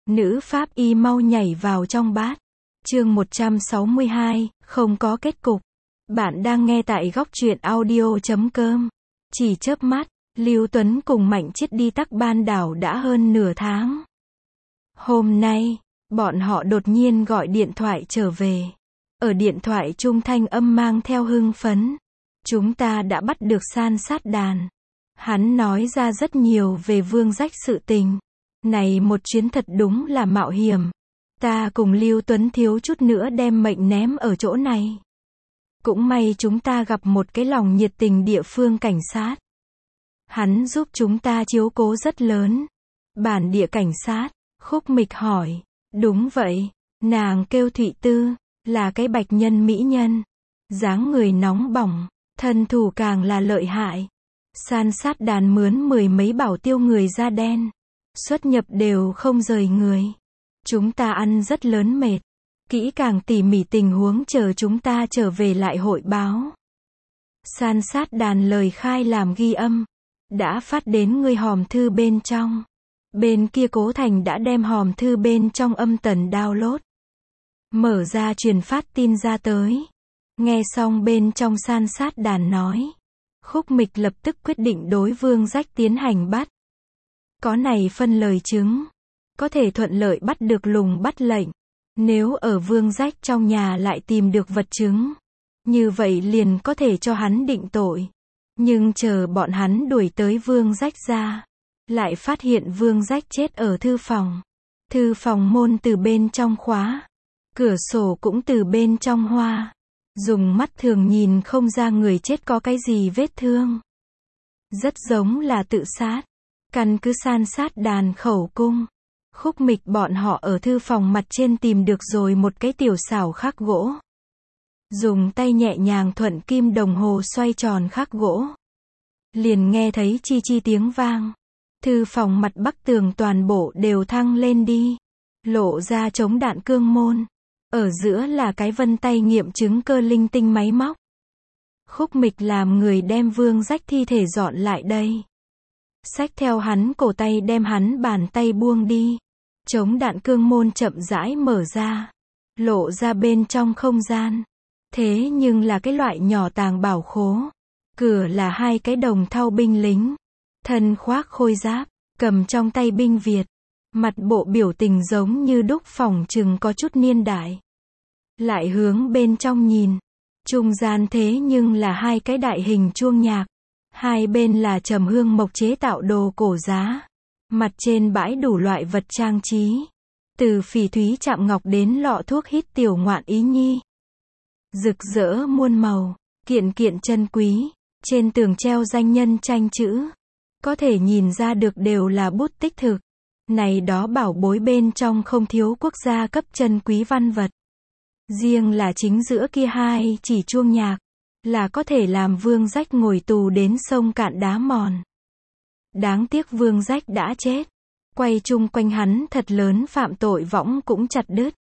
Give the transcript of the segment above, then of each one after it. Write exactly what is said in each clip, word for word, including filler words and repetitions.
Nữ pháp y mau nhảy vào trong bát. Chương một trăm sáu mươi hai, không có kết cục. Bạn đang nghe tại góc truyện audio chấm com. Chỉ chớp mắt, Lưu Tuấn cùng Mạnh Chiết đi Tắc Ban đảo đã hơn nửa tháng. Hôm nay, bọn họ đột nhiên gọi điện thoại trở về. Ở điện thoại trung thanh âm mang theo hưng phấn. Chúng ta đã bắt được San Sát Đàn. Hắn nói ra rất nhiều về Vương Rách sự tình. Này một chuyến thật đúng là mạo hiểm. Ta cùng Lưu Tuấn thiếu chút nữa đem mệnh ném ở chỗ này. Cũng may chúng ta gặp một cái lòng nhiệt tình địa phương cảnh sát. Hắn giúp chúng ta chiếu cố rất lớn. Bản địa cảnh sát, Khúc Mịch hỏi. Đúng vậy, nàng kêu Thụy Tư, là cái bạch nhân mỹ nhân. Dáng người nóng bỏng, thân thủ càng là lợi hại. San Sát Đàn mướn mười mấy bảo tiêu người da đen. Xuất nhập đều không rời người. Chúng ta ăn rất lớn mệt. Kỹ càng tỉ mỉ tình huống chờ chúng ta trở về lại hội báo. San Sát Đàn lời khai làm ghi âm. Đã phát đến người hòm thư bên trong. Bên kia Cố Thành đã đem hòm thư bên trong âm tần download. Mở ra truyền phát tin ra tới. Nghe xong bên trong San Sát Đàn nói. Khúc Mịch lập tức quyết định đối Vương Rách tiến hành bắt. Có này phân lời chứng. Có thể thuận lợi bắt được lùng bắt lệnh. Nếu ở Vương Rách trong nhà lại tìm được vật chứng. Như vậy liền có thể cho hắn định tội. Nhưng chờ bọn hắn đuổi tới Vương Rách ra. Lại phát hiện Vương Rách chết ở thư phòng. Thư phòng môn từ bên trong khóa. Cửa sổ cũng từ bên trong hoa. Dùng mắt thường nhìn không ra người chết có cái gì vết thương. Rất giống là tự sát. Căn cứ San Sát Đàn khẩu cung. Khúc Mịch bọn họ ở thư phòng mặt trên tìm được rồi một cái tiểu xảo khắc gỗ. Dùng tay nhẹ nhàng thuận kim đồng hồ xoay tròn khắc gỗ. Liền nghe thấy chi chi tiếng vang. Thư phòng mặt bắc tường toàn bộ đều thăng lên đi. Lộ ra chống đạn cương môn. Ở giữa là cái vân tay nghiệm chứng cơ linh tinh máy móc. Khúc Mịch làm người đem Vương Rách thi thể dọn lại đây. Xách theo hắn cổ tay đem hắn bàn tay buông đi. Chống đạn cương môn chậm rãi mở ra. Lộ ra bên trong không gian. Thế nhưng là cái loại nhỏ tàng bảo khố. Cửa là hai cái đồng thau binh lính. Thân khoác khôi giáp, cầm trong tay binh Việt. Mặt bộ biểu tình giống như đúc phỏng chừng có chút niên đại. Lại hướng bên trong nhìn. Trung gian thế nhưng là hai cái đại hình chuông nhạc. Hai bên là trầm hương mộc chế tạo đồ cổ giá. Mặt trên bãi đủ loại vật trang trí. Từ phỉ thúy chạm ngọc đến lọ thuốc hít tiểu ngoạn ý nhi. Rực rỡ muôn màu, kiện kiện chân quý. Trên tường treo danh nhân tranh chữ. Có thể nhìn ra được đều là bút tích thực. Này đó bảo bối bên trong không thiếu quốc gia cấp chân quý văn vật. Riêng là chính giữa kia hai chỉ chuông nhạc. Là có thể làm Vương Rách ngồi tù đến sông cạn đá mòn. Đáng tiếc Vương Rách đã chết. Quay chung quanh hắn thật lớn phạm tội võng cũng chặt đứt.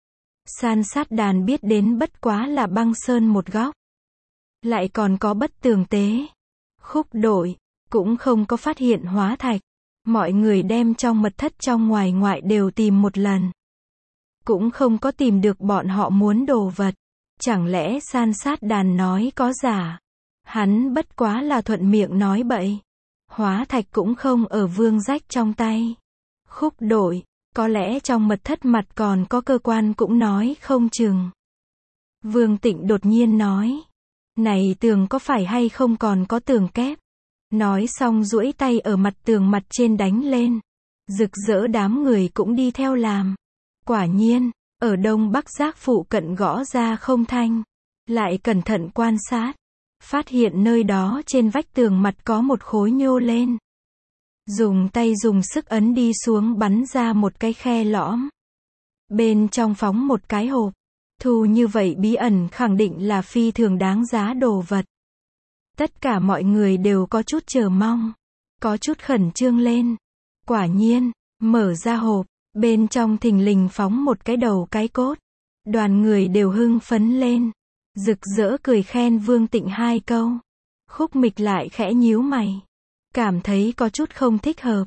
San Sát Đàn biết đến bất quá là băng sơn một góc. Lại còn có bất tường tế. Khúc đội, cũng không có phát hiện hóa thạch. Mọi người đem trong mật thất trong ngoài ngoại đều tìm một lần. Cũng không có tìm được bọn họ muốn đồ vật. Chẳng lẽ San Sát Đàn nói có giả? Hắn bất quá là thuận miệng nói bậy. Hóa thạch cũng không ở Vương Rách trong tay. Khúc đội, có lẽ trong mật thất mặt còn có cơ quan cũng nói không chừng. Vương Tịnh đột nhiên nói. Này tường có phải hay không còn có tường kép? Nói xong duỗi tay ở mặt tường mặt trên đánh lên. Rực rỡ đám người cũng đi theo làm. Quả nhiên, ở đông bắc giác phụ cận gõ ra không thanh. Lại cẩn thận quan sát. Phát hiện nơi đó trên vách tường mặt có một khối nhô lên. Dùng tay dùng sức ấn đi xuống bắn ra một cái khe lõm. Bên trong phóng một cái hộp. Thu như vậy bí ẩn khẳng định là phi thường đáng giá đồ vật. Tất cả mọi người đều có chút chờ mong. Có chút khẩn trương lên. Quả nhiên, mở ra hộp. Bên trong thình lình phóng một cái đầu cái cốt. Đoàn người đều hưng phấn lên. Rực rỡ cười khen Vương Tịnh hai câu. Khúc Mịch lại khẽ nhíu mày. Cảm thấy có chút không thích hợp.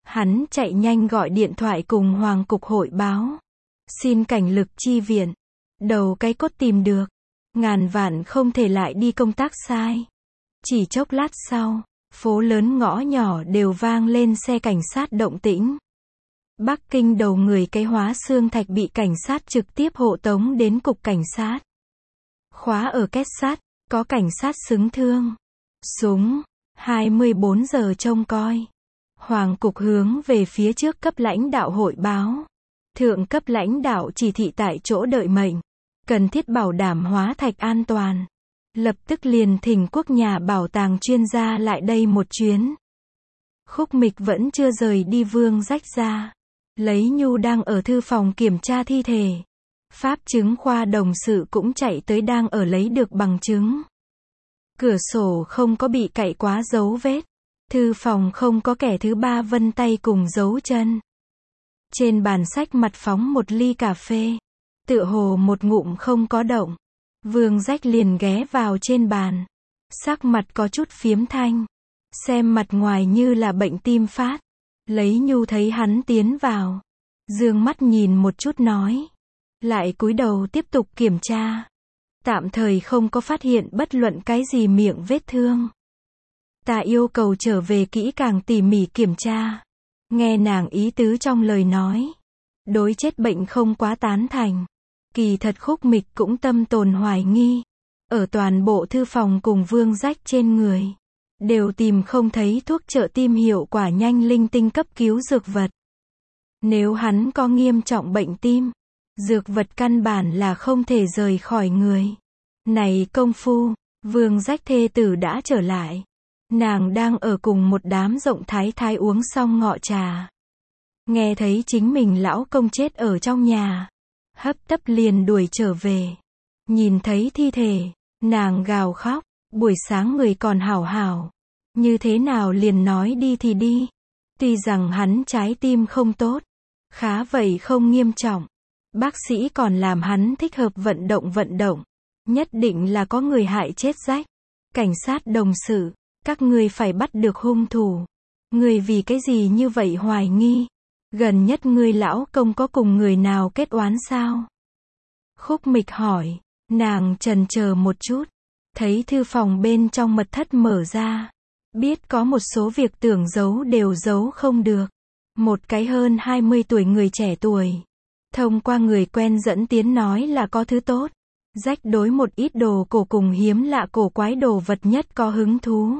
Hắn chạy nhanh gọi điện thoại cùng Hoàng cục hội báo. Xin cảnh lực chi viện. Đầu cái cốt tìm được. Ngàn vạn không thể lại đi công tác sai. Chỉ chốc lát sau, phố lớn ngõ nhỏ đều vang lên xe cảnh sát động tĩnh. Bắc Kinh đầu người cái Hóa Xương Thạch bị cảnh sát trực tiếp hộ tống đến cục cảnh sát. Khóa ở két sắt, có cảnh sát xứng thương. Súng, hai mươi bốn giờ trông coi. Hoàng cục hướng về phía trước cấp lãnh đạo hội báo. Thượng cấp lãnh đạo chỉ thị tại chỗ đợi mệnh. Cần thiết bảo đảm Hóa Thạch an toàn. Lập tức liền thỉnh quốc nhà bảo tàng chuyên gia lại đây một chuyến. Khúc Mịch vẫn chưa rời đi Vương Rách ra. Lấy Nhu đang ở thư phòng kiểm tra thi thể. Pháp chứng khoa đồng sự cũng chạy tới đang ở lấy được bằng chứng. Cửa sổ không có bị cạy quá dấu vết. Thư phòng không có kẻ thứ ba vân tay cùng dấu chân. Trên bàn sách mặt phóng một ly cà phê. Tựa hồ một ngụm không có động. Vương Rách liền ghé vào trên bàn. Sắc mặt có chút phiếm thanh. Xem mặt ngoài như là bệnh tim phát. Lấy Nhu thấy hắn tiến vào. Dương mắt nhìn một chút nói. Lại cúi đầu tiếp tục kiểm tra. Tạm thời không có phát hiện bất luận cái gì miệng vết thương. Ta yêu cầu trở về kỹ càng tỉ mỉ kiểm tra. Nghe nàng ý tứ trong lời nói. Đối chết bệnh không quá tán thành. Kỳ thật Khúc Mịch cũng tâm tồn hoài nghi. Ở toàn bộ thư phòng cùng Vương Rách trên người. Đều tìm không thấy thuốc trợ tim hiệu quả nhanh linh tinh cấp cứu dược vật. Nếu hắn có nghiêm trọng bệnh tim, dược vật căn bản là không thể rời khỏi người. Này công phu, Vương Rách thê tử đã trở lại. Nàng đang ở cùng một đám rộng thái thái uống xong ngọ trà. Nghe thấy chính mình lão công chết ở trong nhà. Hấp tấp liền đuổi trở về. Nhìn thấy thi thể, nàng gào khóc. Buổi sáng người còn hảo hảo. Như thế nào liền nói đi thì đi. Tuy rằng hắn trái tim không tốt. Khá vậy không nghiêm trọng. Bác sĩ còn làm hắn thích hợp vận động vận động. Nhất định là có người hại chết rách. Cảnh sát đồng sự, các ngươi phải bắt được hung thủ. Ngươi vì cái gì như vậy hoài nghi? Gần nhất ngươi lão công có cùng người nào kết oán sao? Khúc Mịch hỏi. Nàng chần chờ một chút. Thấy thư phòng bên trong mật thất mở ra. Biết có một số việc tưởng giấu đều giấu không được. Một cái hơn hai mươi tuổi người trẻ tuổi. Thông qua người quen dẫn tiến nói là có thứ tốt. Rách đối một ít đồ cổ cùng hiếm lạ cổ quái đồ vật nhất có hứng thú.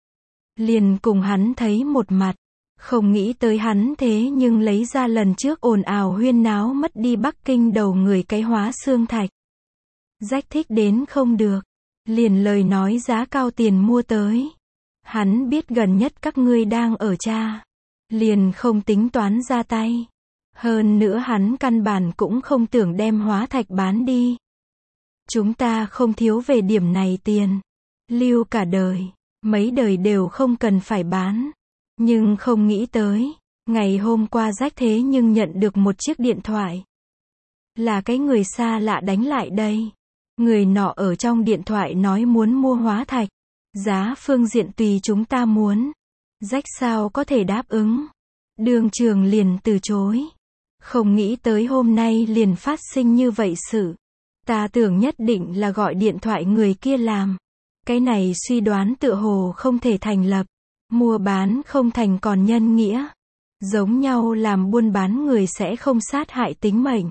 Liền cùng hắn thấy một mặt. Không nghĩ tới hắn thế nhưng lấy ra lần trước ồn ào huyên náo mất đi Bắc Kinh đầu người cái Hóa Xương Thạch. Rách thích đến không được. Liền lời nói giá cao tiền mua tới. Hắn biết gần nhất các ngươi đang ở cha. Liền không tính toán ra tay. Hơn nữa hắn căn bản cũng không tưởng đem Hóa Thạch bán đi. Chúng ta không thiếu về điểm này tiền. Lưu cả đời. Mấy đời đều không cần phải bán. Nhưng không nghĩ tới. Ngày hôm qua Rách thế nhưng nhận được một chiếc điện thoại. Là cái người xa lạ đánh lại đây. Người nọ ở trong điện thoại nói muốn mua Hóa Thạch. Giá phương diện tùy chúng ta muốn. Rách sao có thể đáp ứng. Đường trường liền từ chối. Không nghĩ tới hôm nay liền phát sinh như vậy sự. Ta tưởng nhất định là gọi điện thoại người kia làm. Cái này suy đoán tựa hồ không thể thành lập. Mua bán không thành còn nhân nghĩa. Giống nhau làm buôn bán người sẽ không sát hại tính mệnh.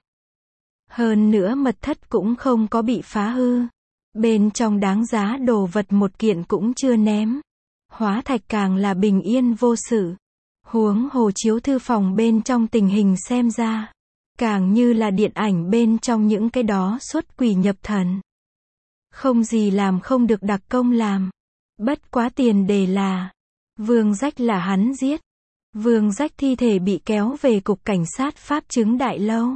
Hơn nữa mật thất cũng không có bị phá hư. Bên trong đáng giá đồ vật một kiện cũng chưa ném. Hóa Thạch càng là bình yên vô sự. Huống hồ chiếu thư phòng bên trong tình hình xem ra. Càng như là điện ảnh bên trong những cái đó xuất quỷ nhập thần. Không gì làm không được đặc công làm. Bất quá tiền đề là. Vương Rách là hắn giết. Vương Rách thi thể bị kéo về cục cảnh sát pháp chứng đại lâu.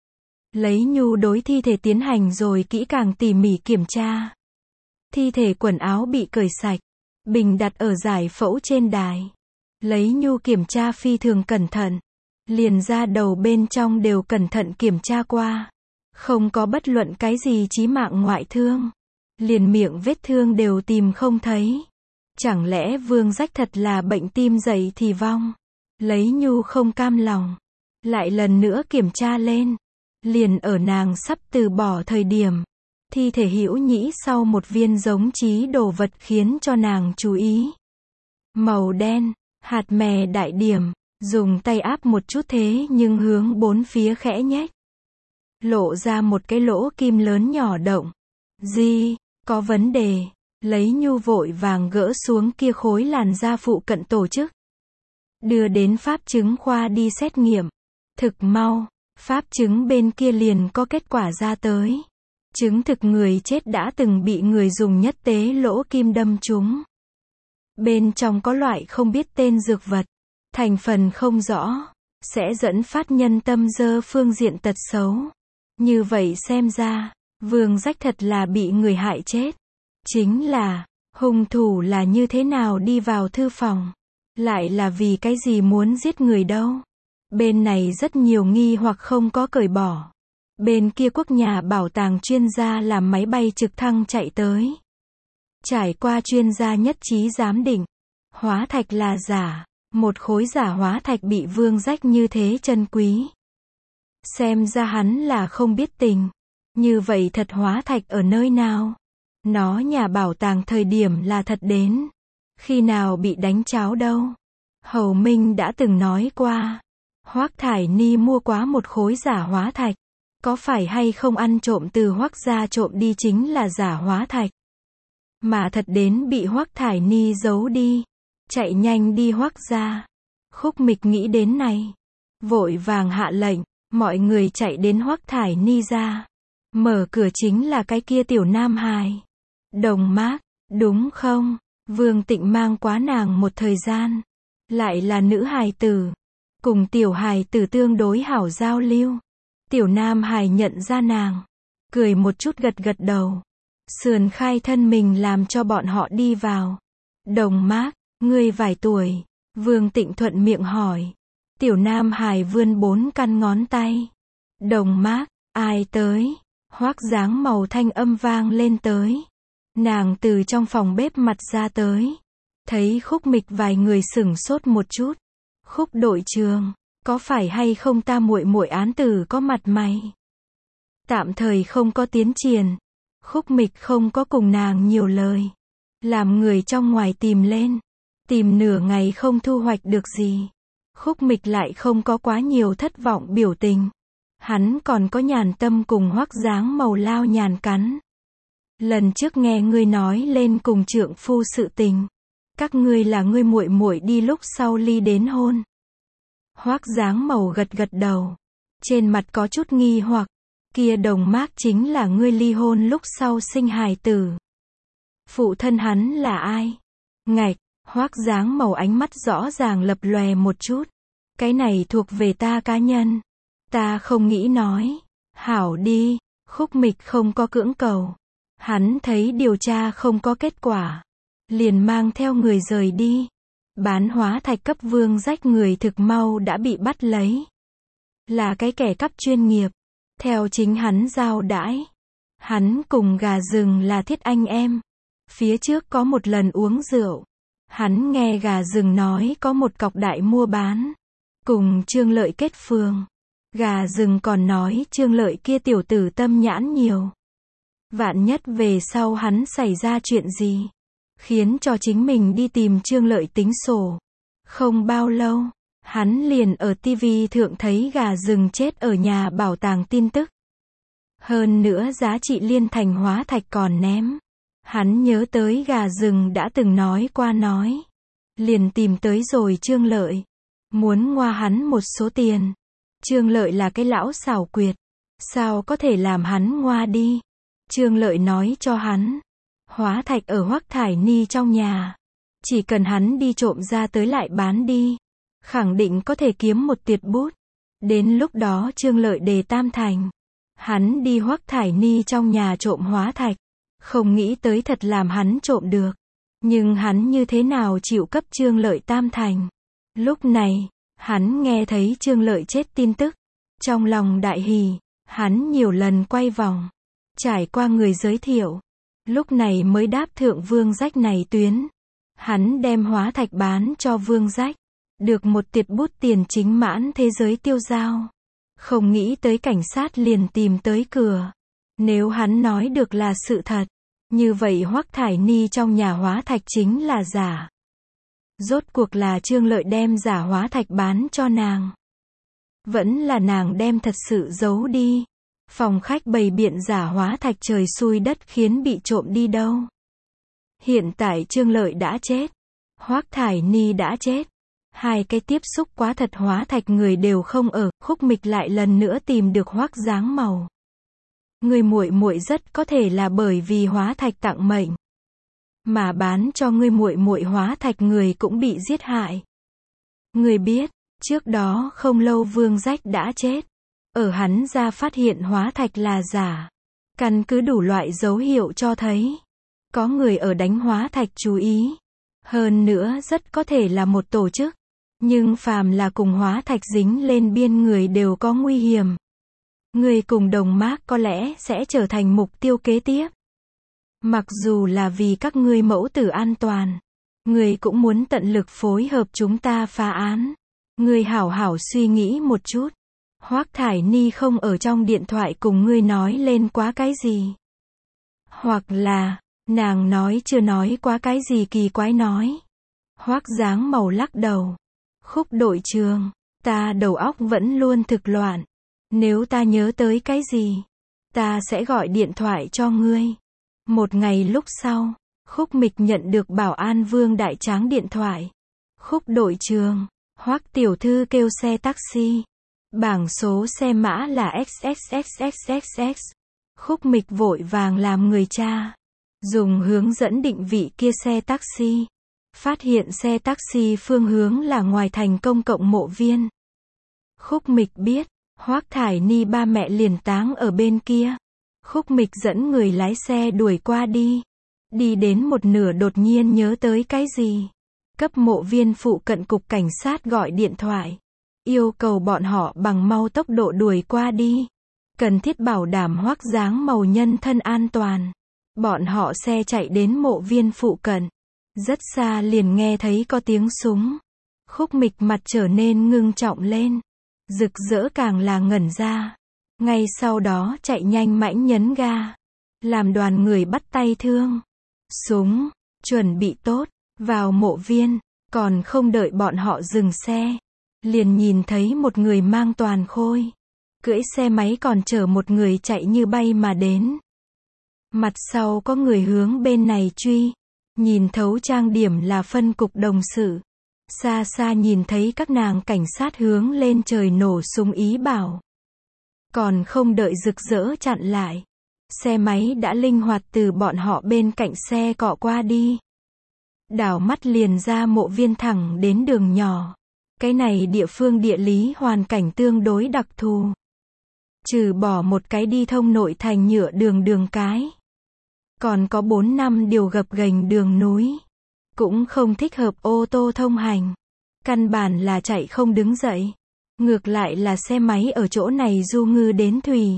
Lấy Nhu đối thi thể tiến hành rồi kỹ càng tỉ mỉ kiểm tra. Thi thể quần áo bị cởi sạch. Bình đặt ở giải phẫu trên đài. Lấy Nhu kiểm tra phi thường cẩn thận. Liền ra đầu bên trong đều cẩn thận kiểm tra qua. Không có bất luận cái gì chí mạng ngoại thương. Liền miệng vết thương đều tìm không thấy. Chẳng lẽ Vương Rách thật là bệnh tim dậy thì vong. Lấy Nhu không cam lòng, lại lần nữa kiểm tra lên. Liền ở nàng sắp từ bỏ thời điểm, thi thể Hữu Nhĩ sau một viên giống chí đồ vật khiến cho nàng chú ý. Màu đen, hạt mè đại điểm, dùng tay áp một chút thế nhưng hướng bốn phía khẽ nhếch. Lộ ra một cái lỗ kim lớn nhỏ động. Gì, có vấn đề. Lấy Nhu vội vàng gỡ xuống kia khối làn da phụ cận tổ chức. Đưa đến pháp chứng khoa đi xét nghiệm. Thực mau, pháp chứng bên kia liền có kết quả ra tới. Chứng thực người chết đã từng bị người dùng nhất tế lỗ kim đâm trúng. Bên trong có loại không biết tên dược vật, thành phần không rõ, sẽ dẫn phát nhân tâm dơ phương diện tật xấu. Như vậy xem ra, Vương Rách thật là bị người hại chết. Chính là, hung thủ là như thế nào đi vào thư phòng? Lại là vì cái gì muốn giết người đâu? Bên này rất nhiều nghi hoặc không có cởi bỏ. Bên kia quốc nhà bảo tàng chuyên gia làm máy bay trực thăng chạy tới. Trải qua chuyên gia nhất trí giám định, hóa thạch là giả, một khối giả hóa thạch bị Vương Rách như thế chân quý. Xem ra hắn là không biết tình. Như vậy thật hóa thạch ở nơi nào? Nó nhà bảo tàng thời điểm là thật đến. Khi nào bị đánh cháo đâu? Hầu Minh đã từng nói qua. Hoắc Thải Ni mua quá một khối giả hóa thạch. Có phải hay không ăn trộm từ Hoắc gia trộm đi chính là giả hóa thạch. Mà thật đến bị Hoắc Thải Ni giấu đi. Chạy nhanh đi Hoắc gia. Khúc Mịch nghĩ đến này. Vội vàng hạ lệnh. Mọi người chạy đến Hoắc Thải Ni ra. Mở cửa chính là cái kia tiểu nam hài. Đồng Mác, đúng không? Vương Tịnh mang quá nàng một thời gian. Lại là nữ hài tử. Cùng tiểu hài tử tương đối hảo giao lưu. Tiểu nam hài nhận ra nàng. Cười một chút gật gật đầu. Sườn khai thân mình làm cho bọn họ đi vào. Đồng Mác, ngươi vài tuổi? Vương Tịnh thuận miệng hỏi. Tiểu nam hài vươn bốn căn ngón tay. Đồng Mác, ai tới? Hoắc dáng màu thanh âm vang lên tới. Nàng từ trong phòng bếp mặt ra tới. Thấy Khúc Mịch vài người sửng sốt một chút. Khúc đội trưởng, có phải hay không ta muội muội án tử có mặt mày? Tạm thời không có tiến triển. Khúc Mịch không có cùng nàng nhiều lời. Làm người trong ngoài tìm lên. Tìm nửa ngày không thu hoạch được gì. Khúc Mịch lại không có quá nhiều thất vọng biểu tình. Hắn còn có nhàn tâm cùng Hoắc dáng màu lao nhàn cắn. Lần trước nghe ngươi nói lên cùng trượng phu sự tình. Các ngươi là ngươi muội muội đi lúc sau ly đến hôn. Hoắc dáng màu gật gật đầu. Trên mặt có chút nghi hoặc. Kia Đồng Mác chính là ngươi ly hôn lúc sau sinh hài tử. Phụ thân hắn là ai? Ngạch, Hoắc dáng màu ánh mắt rõ ràng lập lòe một chút. Cái này thuộc về ta cá nhân. Ta không nghĩ nói. Hảo đi. Khúc Mịch không có cưỡng cầu. Hắn thấy điều tra không có kết quả. Liền mang theo người rời đi. Bán hóa thạch cấp Vương Rách người thực mau đã bị bắt lấy. Là cái kẻ cắp chuyên nghiệp. Theo chính hắn giao đãi. Hắn cùng gà rừng là thiết anh em. Phía trước có một lần uống rượu. Hắn nghe gà rừng nói có một cọc đại mua bán. Cùng Trương Lợi kết phường. Gà rừng còn nói Trương Lợi kia tiểu tử tâm nhãn nhiều. Vạn nhất về sau hắn xảy ra chuyện gì. Khiến cho chính mình đi tìm Trương Lợi tính sổ. Không bao lâu, hắn liền ở ti vi thượng thấy gà rừng chết ở nhà bảo tàng tin tức. Hơn nữa giá trị liên thành hóa thạch còn ném. Hắn nhớ tới gà rừng đã từng nói qua nói. Liền tìm tới rồi Trương Lợi. Muốn ngoa hắn một số tiền. Trương Lợi là cái lão xảo quyệt. Sao có thể làm hắn ngoa đi? Trương Lợi nói cho hắn. Hóa thạch ở Hoắc Thải Ni trong nhà. Chỉ cần hắn đi trộm ra tới lại bán đi. Khẳng định có thể kiếm một tiệt bút. Đến lúc đó Trương Lợi đề tam thành. Hắn đi Hoắc Thải Ni trong nhà trộm hóa thạch. Không nghĩ tới thật làm hắn trộm được. Nhưng hắn như thế nào chịu cấp Trương Lợi tam thành. Lúc này, hắn nghe thấy Trương Lợi chết tin tức. Trong lòng đại hỉ, hắn nhiều lần quay vòng. Trải qua người giới thiệu. Lúc này mới đáp thượng Vương Rách này tuyến. Hắn đem hóa thạch bán cho Vương Rách. Được một tiệt bút tiền chính mãn thế giới tiêu dao. Không nghĩ tới cảnh sát liền tìm tới cửa. Nếu hắn nói được là sự thật, như vậy Hoắc Thải Ni trong nhà hóa thạch chính là giả. Rốt cuộc là Trương Lợi đem giả hóa thạch bán cho nàng. Vẫn là nàng đem thật sự giấu đi. Phòng khách bày biện giả hóa thạch trời xui đất khiến bị trộm đi đâu. Hiện tại Trương Lợi đã chết. Hoắc Thải Ni đã chết. Hai cái tiếp xúc quá thật hóa thạch người đều không ở, Khúc Mịch lại lần nữa tìm được Hoắc Dáng Màu. Người muội muội rất có thể là bởi vì hóa thạch tặng mệnh, mà bán cho ngươi muội muội hóa thạch người cũng bị giết hại. Người biết, trước đó không lâu Vương Rách đã chết. Ở hắn ra phát hiện hóa thạch là giả. Căn cứ đủ loại dấu hiệu cho thấy có người ở đánh hóa thạch chú ý. Hơn nữa rất có thể là một tổ chức. Nhưng phàm là cùng hóa thạch dính lên biên người đều có nguy hiểm. Người cùng đồng mác có lẽ sẽ trở thành mục tiêu kế tiếp. Mặc dù là vì các ngươi mẫu tử an toàn, người cũng muốn tận lực phối hợp chúng ta phá án. Người hảo hảo suy nghĩ một chút. Hoắc Thải Ni không ở trong điện thoại cùng ngươi nói lên quá cái gì. Hoặc là, nàng nói chưa nói quá cái gì kỳ quái nói. Hoắc Dáng Màu lắc đầu. Khúc đội trưởng, ta đầu óc vẫn luôn thực loạn. Nếu ta nhớ tới cái gì, ta sẽ gọi điện thoại cho ngươi. Một ngày lúc sau, Khúc Mịch nhận được Bảo An Vương Đại Tráng điện thoại. Khúc đội trưởng, Hoắc tiểu thư kêu xe taxi. Bảng số xe mã là ích ích ích ích ích ích. Khúc Mịch vội vàng làm người cha. Dùng hướng dẫn định vị kia xe taxi. Phát hiện xe taxi phương hướng là ngoài thành công cộng mộ viên. Khúc Mịch biết, Hoắc Thải Ni ba mẹ liền táng ở bên kia. Khúc Mịch dẫn người lái xe đuổi qua đi. Đi đến một nửa đột nhiên nhớ tới cái gì. Cấp mộ viên phụ cận cục cảnh sát gọi điện thoại. Yêu cầu bọn họ bằng mau tốc độ đuổi qua đi. Cần thiết bảo đảm Hoắc Dáng Màu nhân thân an toàn. Bọn họ xe chạy đến mộ viên phụ cận. Rất xa liền nghe thấy có tiếng súng. Khúc Mịch mặt trở nên ngưng trọng lên. Rực rỡ càng là ngẩn ra. Ngay sau đó chạy nhanh mãnh nhấn ga. Làm đoàn người bắt tay thương. Súng, chuẩn bị tốt, vào mộ viên. Còn không đợi bọn họ dừng xe. Liền nhìn thấy một người mang toàn khôi. Cưỡi xe máy còn chở một người chạy như bay mà đến. Mặt sau có người hướng bên này truy. Nhìn thấu trang điểm là phân cục đồng sự. Xa xa nhìn thấy các nàng cảnh sát hướng lên trời nổ súng ý bảo. Còn không đợi rực rỡ chặn lại. Xe máy đã linh hoạt từ bọn họ bên cạnh xe cọ qua đi. Đảo mắt liền ra mộ viên thẳng đến đường nhỏ. Cái này địa phương địa lý hoàn cảnh tương đối đặc thù. Trừ bỏ một cái đi thông nội thành nhựa đường đường cái. Còn có bốn năm điều gập ghềnh đường núi. Cũng không thích hợp ô tô thông hành. Căn bản là chạy không đứng dậy. Ngược lại là xe máy ở chỗ này du ngư đến thủy.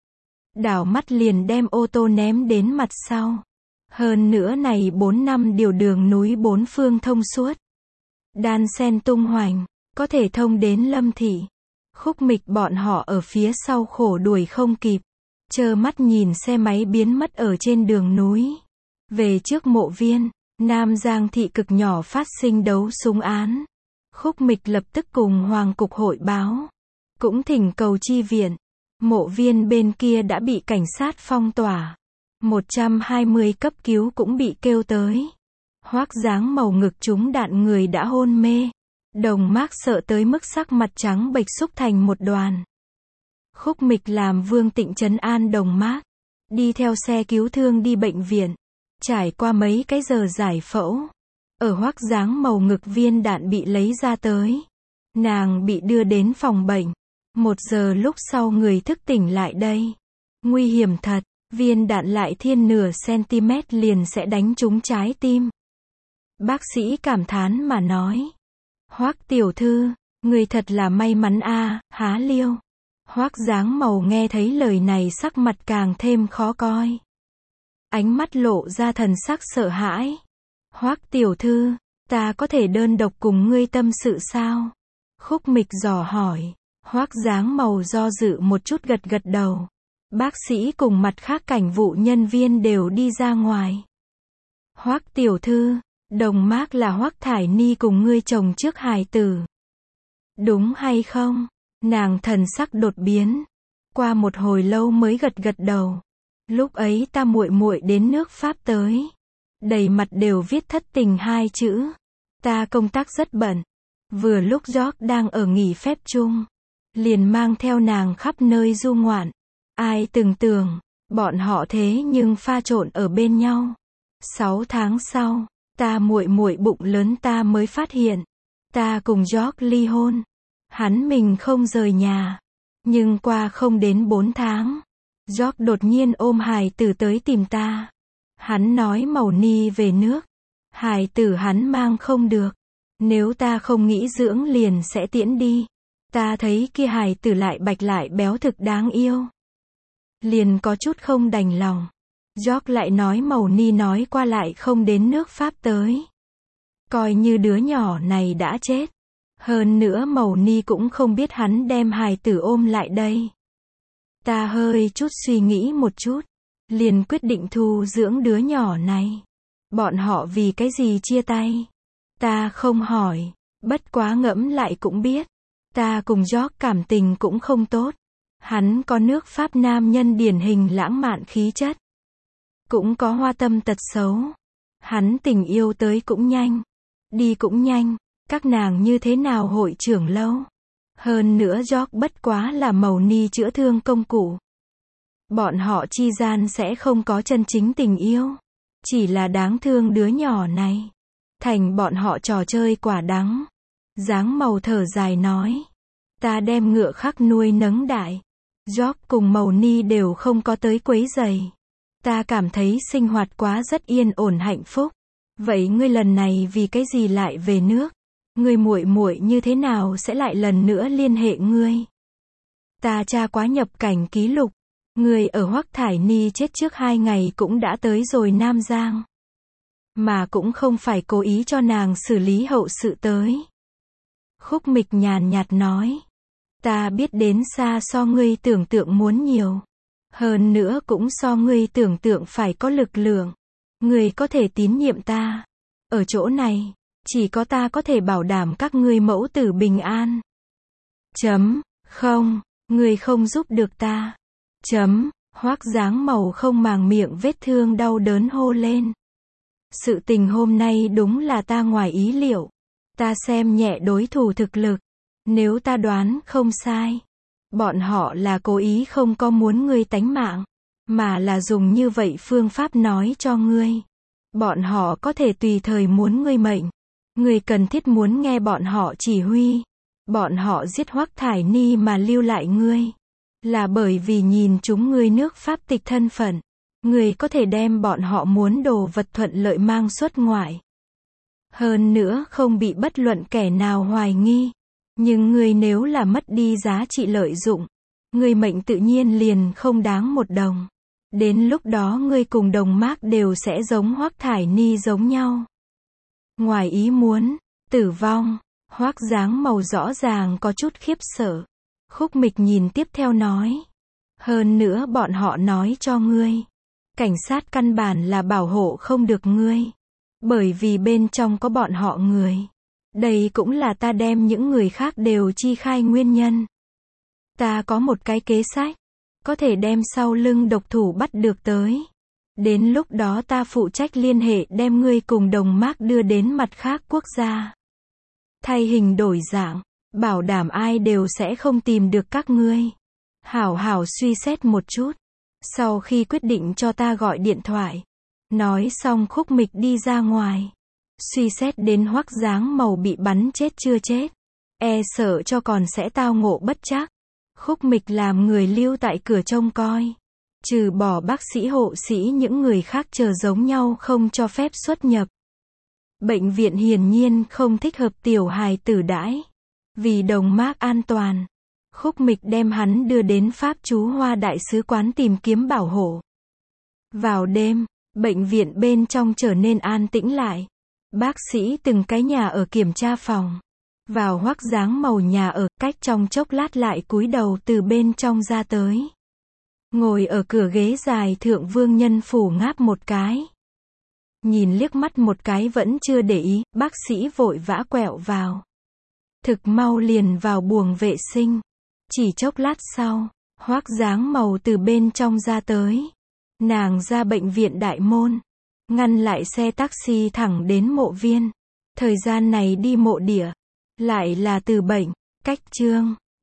Đảo mắt liền đem ô tô ném đến mặt sau. Hơn nữa này bốn năm điều đường núi bốn phương thông suốt. Đan sen tung hoành, có thể thông đến Lâm Thị. Khúc Mịch bọn họ ở phía sau khổ đuổi không kịp. Trơ mắt nhìn xe máy biến mất ở trên đường núi. Về trước mộ viên, Nam Giang thị cực nhỏ phát sinh đấu súng án. Khúc Mịch lập tức cùng Hoàng cục hội báo. Cũng thỉnh cầu chi viện. Mộ viên bên kia đã bị cảnh sát phong tỏa. một trăm hai mươi cấp cứu cũng bị kêu tới. Hoắc Dáng Màu ngực trúng đạn người đã hôn mê. Đồng Mác sợ tới mức sắc mặt trắng bệch xúc thành một đoàn. Khúc Mịch làm Vương Tịnh trấn an Đồng Mác. Đi theo xe cứu thương đi bệnh viện. Trải qua mấy cái giờ giải phẫu. Ở Hoắc Dáng Màu ngực viên đạn bị lấy ra tới. Nàng bị đưa đến phòng bệnh. Một giờ lúc sau người thức tỉnh lại đây. Nguy hiểm thật, viên đạn lại thiên nửa cm liền sẽ đánh trúng trái tim. Bác sĩ cảm thán mà nói. Hoắc tiểu thư, người thật là may mắn a, há liêu. Hoắc Dáng Màu nghe thấy lời này sắc mặt càng thêm khó coi. Ánh mắt lộ ra thần sắc sợ hãi. Hoắc tiểu thư, Ta có thể đơn độc cùng ngươi tâm sự sao? Khúc Mịch dò hỏi. Hoắc Dáng Màu do dự một chút gật gật đầu. Bác sĩ cùng mặt khác cảnh vụ nhân viên đều đi ra ngoài. Hoắc tiểu thư, Đồng Mác là Hoắc Thải Ni cùng ngươi chồng trước hài tử. Đúng hay không? Nàng thần sắc đột biến. Qua một hồi lâu mới gật gật đầu. Lúc ấy ta muội muội đến nước Pháp tới. Đầy mặt đều viết thất tình hai chữ. Ta công tác rất bận. Vừa lúc George đang ở nghỉ phép chung. Liền mang theo nàng khắp nơi du ngoạn. Ai từng tưởng, bọn họ thế nhưng pha trộn ở bên nhau. Sáu tháng sau, ta muội muội bụng lớn ta mới phát hiện. Ta cùng George ly hôn. Hắn mình không rời nhà. Nhưng qua không đến bốn tháng, George đột nhiên ôm hài tử tới tìm ta. Hắn nói Màu Ni về nước. Hài tử hắn mang không được. Nếu ta không nghĩ dưỡng liền sẽ tiễn đi. Ta thấy kia hài tử lại bạch lại béo thực đáng yêu. Liền có chút không đành lòng. George lại nói Màu Ni nói qua lại không đến nước Pháp tới. Coi như đứa nhỏ này đã chết. Hơn nữa Màu Ni cũng không biết hắn đem hài tử ôm lại đây. Ta hơi chút suy nghĩ một chút. Liền quyết định thu dưỡng đứa nhỏ này. Bọn họ vì cái gì chia tay? Ta không hỏi. Bất quá ngẫm lại cũng biết. Ta cùng George cảm tình cũng không tốt. Hắn có nước Pháp nam nhân điển hình lãng mạn khí chất. Cũng có hoa tâm tật xấu. Hắn tình yêu tới cũng nhanh. Đi cũng nhanh. Các nàng như thế nào hội trưởng lâu. Hơn nữa George bất quá là Màu Ni chữa thương công cụ. Bọn họ chi gian sẽ không có chân chính tình yêu. Chỉ là đáng thương đứa nhỏ này. Thành bọn họ trò chơi quả đắng. Dáng Màu thở dài nói. Ta đem ngựa khắc nuôi nấng đại. George cùng Màu Ni đều không có tới quấy rầy. Ta cảm thấy sinh hoạt quá rất yên ổn hạnh phúc. Vậy ngươi lần này vì cái gì lại về nước? Ngươi muội muội như thế nào sẽ lại lần nữa liên hệ ngươi? Ta tra quá nhập cảnh ký lục. Ngươi ở Hoắc Thải Ni chết trước hai ngày cũng đã tới rồi Nam Giang. Mà cũng không phải cố ý cho nàng xử lý hậu sự tới. Khúc Mịch nhàn nhạt nói. Ta biết đến xa so ngươi tưởng tượng muốn nhiều. Hơn nữa cũng so ngươi tưởng tượng phải có lực lượng. Ngươi có thể tín nhiệm ta. Ở chỗ này, chỉ có ta có thể bảo đảm các ngươi mẫu tử bình an. Chấm, không, ngươi không giúp được ta. Chấm, Hoắc Dáng Màu không màng miệng vết thương đau đớn hô lên. Sự tình hôm nay đúng là ta ngoài ý liệu. Ta xem nhẹ đối thủ thực lực. Nếu ta đoán không sai, bọn họ là cố ý không có muốn ngươi tánh mạng, mà là dùng như vậy phương pháp nói cho ngươi. Bọn họ có thể tùy thời muốn ngươi mệnh. Ngươi cần thiết muốn nghe bọn họ chỉ huy. Bọn họ giết Hoắc Thải Ni mà lưu lại ngươi. Là bởi vì nhìn chúng ngươi nước Pháp tịch thân phận. Ngươi có thể đem bọn họ muốn đồ vật thuận lợi mang xuất ngoại. Hơn nữa không bị bất luận kẻ nào hoài nghi. Nhưng ngươi nếu là mất đi giá trị lợi dụng, ngươi mệnh tự nhiên liền không đáng một đồng. Đến lúc đó ngươi cùng Đồng Mác đều sẽ giống Hoắc Thải Ni giống nhau. Ngoài ý muốn, tử vong, Hoắc Dáng Màu rõ ràng có chút khiếp sợ. Khúc Mịch nhìn tiếp theo nói. Hơn nữa bọn họ nói cho ngươi. Cảnh sát căn bản là bảo hộ không được ngươi. Bởi vì bên trong có bọn họ người. Đây cũng là ta đem những người khác đều chi khai nguyên nhân. Ta có một cái kế sách. Có thể đem sau lưng độc thủ bắt được tới. Đến lúc đó ta phụ trách liên hệ đem ngươi cùng Đồng Mác đưa đến mặt khác quốc gia. Thay hình đổi dạng. Bảo đảm ai đều sẽ không tìm được các ngươi. Hảo hảo suy xét một chút. Sau khi quyết định cho ta gọi điện thoại. Nói xong Khúc Mịch đi ra ngoài. Suy xét đến Hoắc Dáng Màu bị bắn chết chưa chết. E sợ cho còn sẽ tao ngộ bất trắc. Khúc Mịch làm người lưu tại cửa trông coi. Trừ bỏ bác sĩ hộ sĩ những người khác chờ giống nhau không cho phép xuất nhập. Bệnh viện hiển nhiên không thích hợp tiểu hài tử đãi. Vì Đồng Mác an toàn. Khúc Mịch đem hắn đưa đến Pháp Chú Hoa Đại sứ quán tìm kiếm bảo hộ. Vào đêm, bệnh viện bên trong trở nên an tĩnh lại. Bác sĩ từng cái nhà ở kiểm tra phòng. Vào hoắc dáng màu nhà ở, cách trong chốc lát lại cúi đầu từ bên trong ra tới. Ngồi ở cửa ghế dài thượng Vương Nhân Phủ ngáp một cái. Nhìn liếc mắt một cái vẫn chưa để ý, bác sĩ vội vã quẹo vào. Thực mau liền vào buồng vệ sinh. Chỉ chốc lát sau, hoắc dáng màu từ bên trong ra tới. Nàng ra bệnh viện đại môn. Ngăn lại xe taxi thẳng đến mộ viên. Thời gian này đi mộ địa. Lại là từ bệnh. Cách chương